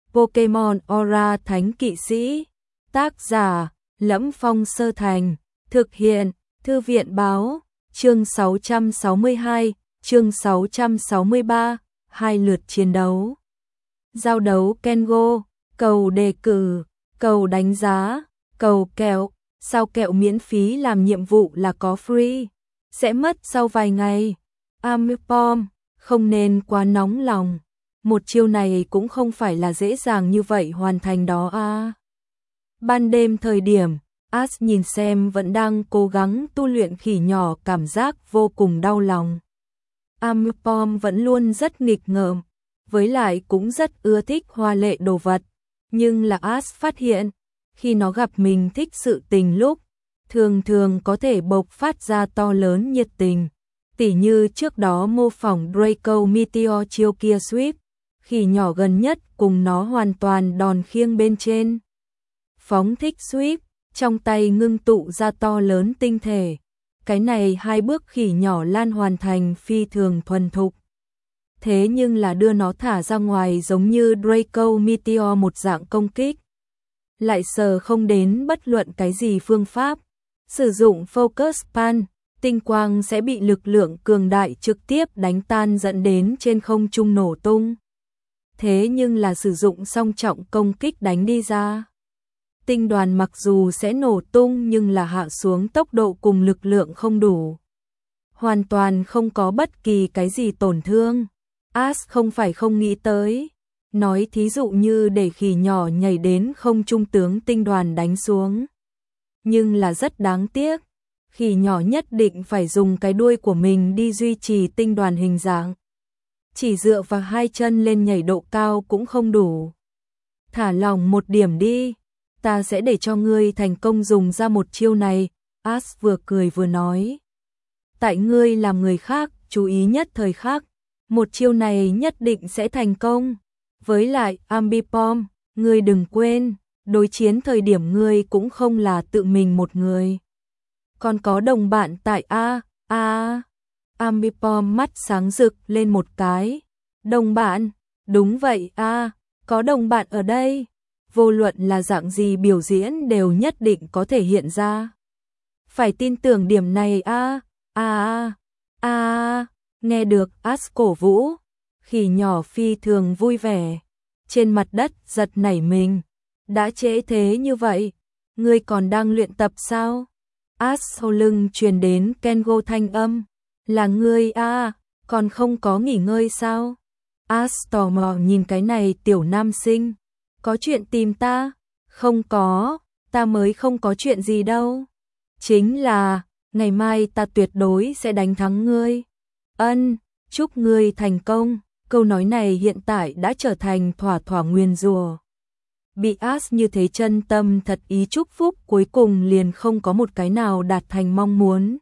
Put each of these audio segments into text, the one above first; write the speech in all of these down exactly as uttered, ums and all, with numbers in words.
Pokemon Aura Thánh Kỵ Sĩ. Tác giả: Lẫm Phong Sơ Thành. Thực hiện: Thư viện báo. Chương sáu trăm sáu mươi hai, chương sáu trăm sáu mươi ba, hai lượt chiến đấu. Giao đấu Kengo, cầu đề cử, cầu đánh giá, cầu kẹo. Sao kẹo miễn phí làm nhiệm vụ là có free, sẽ mất sau vài ngày. Ambipom, không nên quá nóng lòng. Một chiêu này cũng không phải là dễ dàng như vậy hoàn thành đó à. Ban đêm thời điểm, Ash nhìn xem vẫn đang cố gắng tu luyện khỉ nhỏ cảm giác vô cùng đau lòng. Ambipom vẫn luôn rất nghịch ngợm, với lại cũng rất ưa thích hoa lệ đồ vật. Nhưng là Ash phát hiện, khi nó gặp mình thích sự tình lúc, thường thường có thể bộc phát ra to lớn nhiệt tình. Tỉ như trước đó mô phỏng Draco Meteor chiêu kia Swift, khỉ nhỏ gần nhất cùng nó hoàn toàn đòn khiêng bên trên. Phóng thích Swift, trong tay ngưng tụ ra to lớn tinh thể. Cái này hai bước khỉ nhỏ lan hoàn thành phi thường thuần thục. Thế nhưng là đưa nó thả ra ngoài giống như Draco Meteor một dạng công kích. Lại sờ không đến bất luận cái gì phương pháp. Sử dụng Focus Pan, tinh quang sẽ bị lực lượng cường đại trực tiếp đánh tan dẫn đến trên không trung nổ tung. Thế nhưng là sử dụng song trọng công kích đánh đi ra. Tinh đoàn mặc dù sẽ nổ tung nhưng là hạ xuống tốc độ cùng lực lượng không đủ. Hoàn toàn không có bất kỳ cái gì tổn thương. Ash không phải không nghĩ tới. Nói thí dụ như để khỉ nhỏ nhảy đến không trung tướng tinh đoàn đánh xuống. Nhưng là rất đáng tiếc. Khỉ nhỏ nhất định phải dùng cái đuôi của mình đi duy trì tinh đoàn hình dạng. Chỉ dựa vào hai chân lên nhảy độ cao cũng không đủ. Thả lỏng một điểm đi. Ta sẽ để cho ngươi thành công dùng ra một chiêu này. Ash vừa cười vừa nói. Tại ngươi làm người khác, chú ý nhất thời khắc. Một chiêu này nhất định sẽ thành công. Với lại, Ambipom, ngươi đừng quên, đối chiến thời điểm ngươi cũng không là tự mình một người. Còn có đồng bạn tại A, A. Ambipom mắt sáng rực lên một cái. Đồng bạn, đúng vậy A, có đồng bạn ở đây. Vô luận là dạng gì biểu diễn đều nhất định có thể hiện ra. Phải tin tưởng điểm này A, A, A. Nghe được Ash cổ vũ, khỉ nhỏ phi thường vui vẻ. Trên mặt đất giật nảy mình. Đã trễ thế như vậy, ngươi còn đang luyện tập sao? Ash sau lưng truyền đến Kengo thanh âm. Là ngươi à, còn không có nghỉ ngơi sao? Ash tò mò nhìn cái này tiểu nam sinh. Có chuyện tìm ta? Không có, ta mới không có chuyện gì đâu. Chính là, ngày mai ta tuyệt đối sẽ đánh thắng ngươi. Ân, chúc ngươi thành công. Câu nói này hiện tại đã trở thành thỏa thỏa nguyền rủa. Bị Ash như thế chân tâm thật ý chúc phúc cuối cùng liền không có một cái nào đạt thành mong muốn.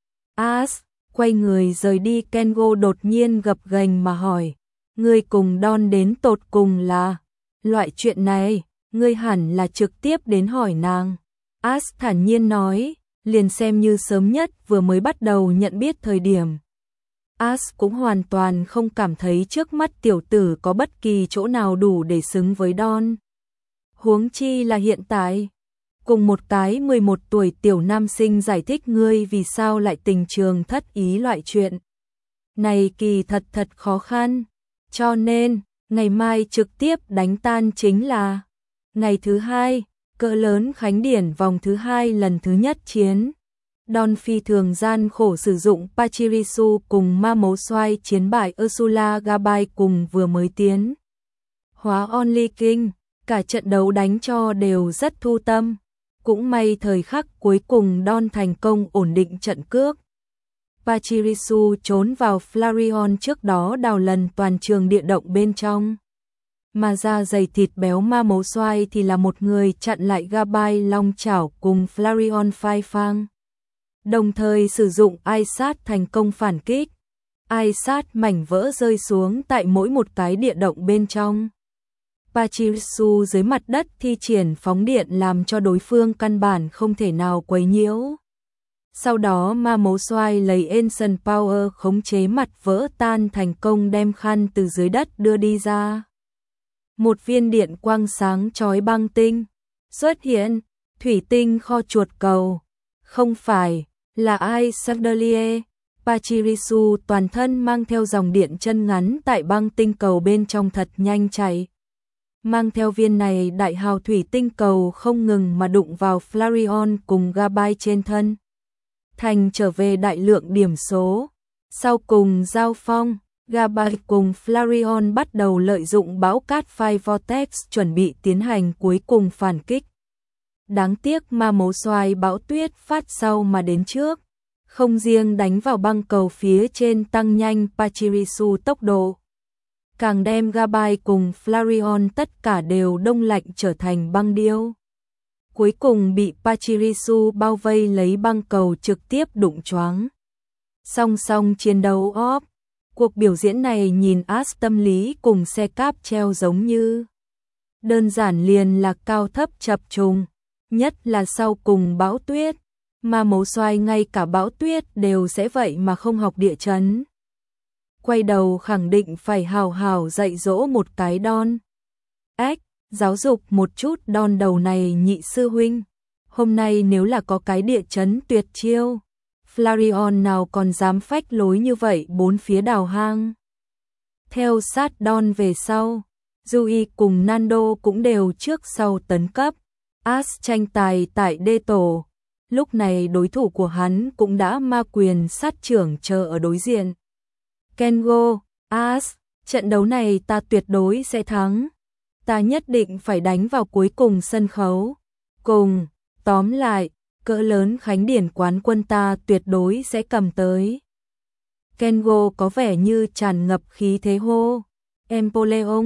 Ash quay người rời đi. Kengo đột nhiên gập ghềnh mà hỏi. Ngươi cùng Don đến tột cùng là? Loại chuyện này, ngươi hẳn là trực tiếp đến hỏi nàng. Ash thản nhiên nói, liền xem như sớm nhất vừa mới bắt đầu nhận biết thời điểm. Ash cũng hoàn toàn không cảm thấy trước mắt tiểu tử có bất kỳ chỗ nào đủ để xứng với Don. Huống chi là hiện tại. Cùng một cái mười một tuổi tiểu nam sinh giải thích ngươi vì sao lại tình trường thất ý loại chuyện. Này kỳ thật thật khó khăn. Cho nên, ngày mai trực tiếp đánh tan chính là ngày thứ hai, cỡ lớn khánh điển vòng thứ hai lần thứ nhất chiến. Don phi thường gian khổ sử dụng Pachirisu cùng ma mấu xoay chiến bại Ursula Gabai cùng vừa mới tiến. Hóa Only King, cả trận đấu đánh cho đều rất thu tâm. Cũng may thời khắc cuối cùng Don thành công ổn định trận cước. Pachirisu trốn vào Flareon trước đó đào lần toàn trường địa động bên trong. Mà da dày thịt béo ma mấu xoay thì là một người chặn lại Gabai long chảo cùng Flareon phai phang. Đồng thời sử dụng Aisat thành công phản kích. Aisat mảnh vỡ rơi xuống tại mỗi một cái địa động bên trong. Pachirisu dưới mặt đất thi triển phóng điện làm cho đối phương căn bản không thể nào quấy nhiễu. Sau đó ma mấu xoay lấy Ancient Power khống chế mặt vỡ tan thành công đem khăn từ dưới đất đưa đi ra. Một viên điện quang sáng chói băng tinh xuất hiện, thủy tinh kho chuột cầu. Không phải, là ai Sardalier, Pachirisu toàn thân mang theo dòng điện chân ngắn tại băng tinh cầu bên trong thật nhanh chạy. Mang theo viên này đại hào thủy tinh cầu không ngừng mà đụng vào Flareon cùng Gabai trên thân. Thành trở về đại lượng điểm số. Sau cùng giao phong, Gabai cùng Flareon bắt đầu lợi dụng bão cát Fire Vortex chuẩn bị tiến hành cuối cùng phản kích. Đáng tiếc ma mấu xoài bão tuyết phát sau mà đến trước. Không riêng đánh vào băng cầu phía trên tăng nhanh Pachirisu tốc độ. Càng đem Gabai cùng Flareon tất cả đều đông lạnh trở thành băng điêu. Cuối cùng bị Pachirisu bao vây lấy băng cầu trực tiếp đụng choáng. Song song chiến đấu óp. Cuộc biểu diễn này nhìn Ash tâm lý cùng xe cáp treo giống như. Đơn giản liền là cao thấp chập trùng. Nhất là sau cùng bão tuyết. Ma mấu xoay ngay cả bão tuyết đều sẽ vậy mà không học địa chấn. Quay đầu khẳng định phải hào hào dạy dỗ một cái đon. Ếch, giáo dục một chút đon đầu này nhị sư huynh. Hôm nay nếu là có cái địa chấn tuyệt chiêu. Flareon nào còn dám phách lối như vậy bốn phía đào hang. Theo sát đon về sau, Yui cùng Nando cũng đều trước sau tấn cấp. Ash tranh tài tại đê tổ. Lúc này đối thủ của hắn cũng đã ma quyền sát trưởng chờ ở đối diện. Kengo, Ash, trận đấu này ta tuyệt đối sẽ thắng. Ta nhất định phải đánh vào cuối cùng sân khấu. Cùng, tóm lại, cỡ lớn khánh điển quán quân ta tuyệt đối sẽ cầm tới. Kengo có vẻ như tràn ngập khí thế hô. Empoleon,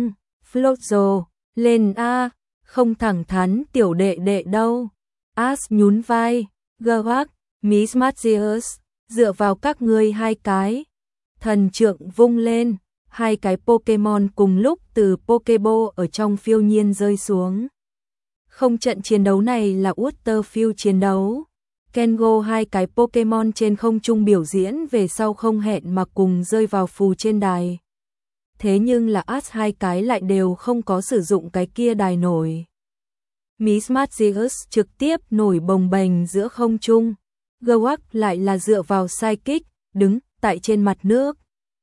Flojo, lên A, không thẳng thắn tiểu đệ đệ đâu. Ash nhún vai, Gerwag, Miss Mathias, dựa vào các ngươi hai cái. Thần trượng vung lên, hai cái Pokemon cùng lúc từ Pokeball ở trong phiêu nhiên rơi xuống. Không, trận chiến đấu này là Waterfield chiến đấu. Kengo hai cái Pokemon trên không trung biểu diễn về sau không hẹn mà cùng rơi vào phù trên đài. Thế nhưng là Ash hai cái lại đều không có sử dụng cái kia đài nổi. Miss Mathias trực tiếp nổi bồng bềnh giữa không trung. Gerwag lại là dựa vào sidekick, đứng tại trên mặt nước.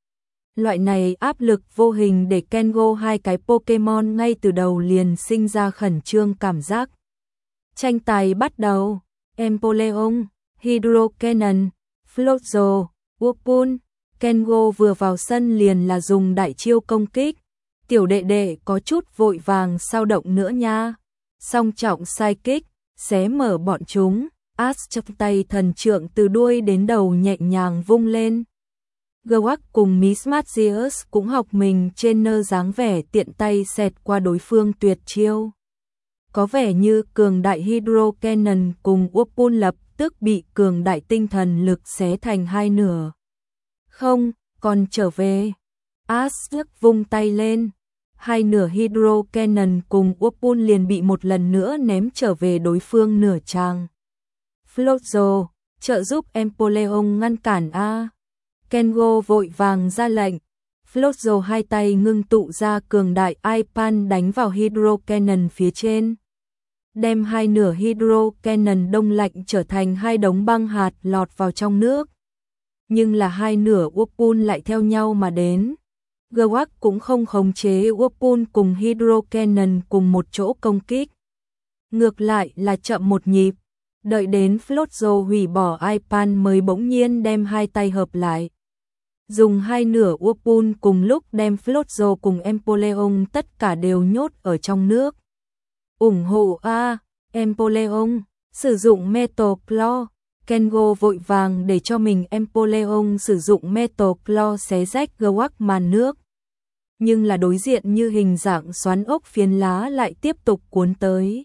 Loại này áp lực vô hình để Kengo hai cái Pokemon ngay từ đầu liền sinh ra khẩn trương cảm giác. Tranh tài bắt đầu. Empoleon, Hydro Cannon, Floatzo, Wurpun. Kengo vừa vào sân liền là dùng đại chiêu công kích. Tiểu đệ đệ có chút vội vàng sao động nữa nha. Song trọng sidekick, xé mở bọn chúng. Ash trong tay thần trượng từ đuôi đến đầu nhẹ nhàng vung lên. Gerwag cùng Miss Mathias cũng học mình trên nơ dáng vẻ tiện tay xẹt qua đối phương tuyệt chiêu. Có vẻ như cường đại Hydro Cannon cùng Wurpun lập tức bị cường đại tinh thần lực xé thành hai nửa. Không, còn trở về. Ash vung tay lên. Hai nửa Hydro Cannon cùng Wurpun liền bị một lần nữa ném trở về đối phương nửa trang. Floatzo, trợ giúp Empoleon ngăn cản A. Kengo vội vàng ra lệnh. Floatzo hai tay ngưng tụ ra cường đại Ipan đánh vào Hydro Cannon phía trên. Đem hai nửa Hydro Cannon đông lạnh trở thành hai đống băng hạt lọt vào trong nước. Nhưng là hai nửa Wurpun lại theo nhau mà đến. Gerwag cũng không khống chế Wurpun cùng Hydro Cannon cùng một chỗ công kích. Ngược lại là chậm một nhịp. Đợi đến Floatzo hủy bỏ Ipan mới bỗng nhiên đem hai tay hợp lại. Dùng hai nửa Wurpun cùng lúc đem Floatzo cùng Empoleon tất cả đều nhốt ở trong nước. ủng hộ A, Empoleon, sử dụng Metal Claw. Kengo vội vàng để cho mình Empoleon sử dụng Metal Claw xé rách Gerwag màn nước. Nhưng là đối diện như hình dạng xoắn ốc phiến lá lại tiếp tục cuốn tới.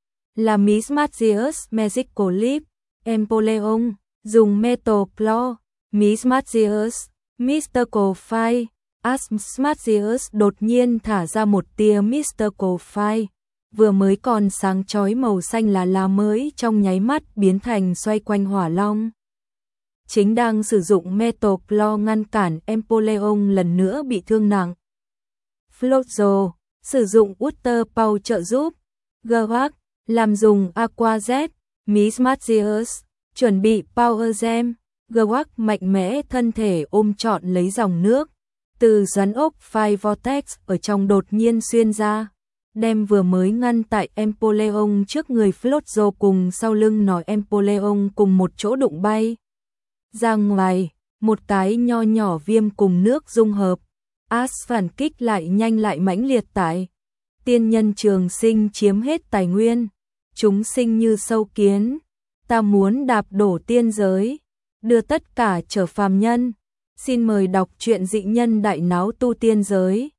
Là Miss Mathias Magical Leap. Empoleon, dùng Metal Claw. Miss Mathias, Mystical Fire. Ash Mathias đột nhiên thả ra một tia Mystical Fire. Vừa mới còn sáng chói màu xanh là lá mới trong nháy mắt biến thành xoay quanh hỏa long. Chính đang sử dụng Metal Claw ngăn cản Empoleon lần nữa bị thương nặng. Floatzo, Sử dụng Water Power trợ giúp. Gwak, làm dùng Aqua Z. Miss Magius, chuẩn bị Power Gem. Gwak mạnh mẽ thân thể ôm trọn lấy dòng nước. Từ xoắn ốc Fire Vortex ở trong đột nhiên xuyên ra. Đem vừa mới ngăn tại Empoleon trước người Floatzo cùng sau lưng nói Empoleon cùng một chỗ đụng bay. Ra ngoài, một cái nho nhỏ viêm cùng nước dung hợp. Ash phản kích lại nhanh lại mãnh liệt tại. Tiên nhân trường sinh chiếm hết tài nguyên. Chúng sinh như sâu kiến. Ta muốn đạp đổ tiên giới. Đưa tất cả trở phàm nhân. Xin mời đọc truyện Dị Nhân Đại Náo Tu Tiên Giới.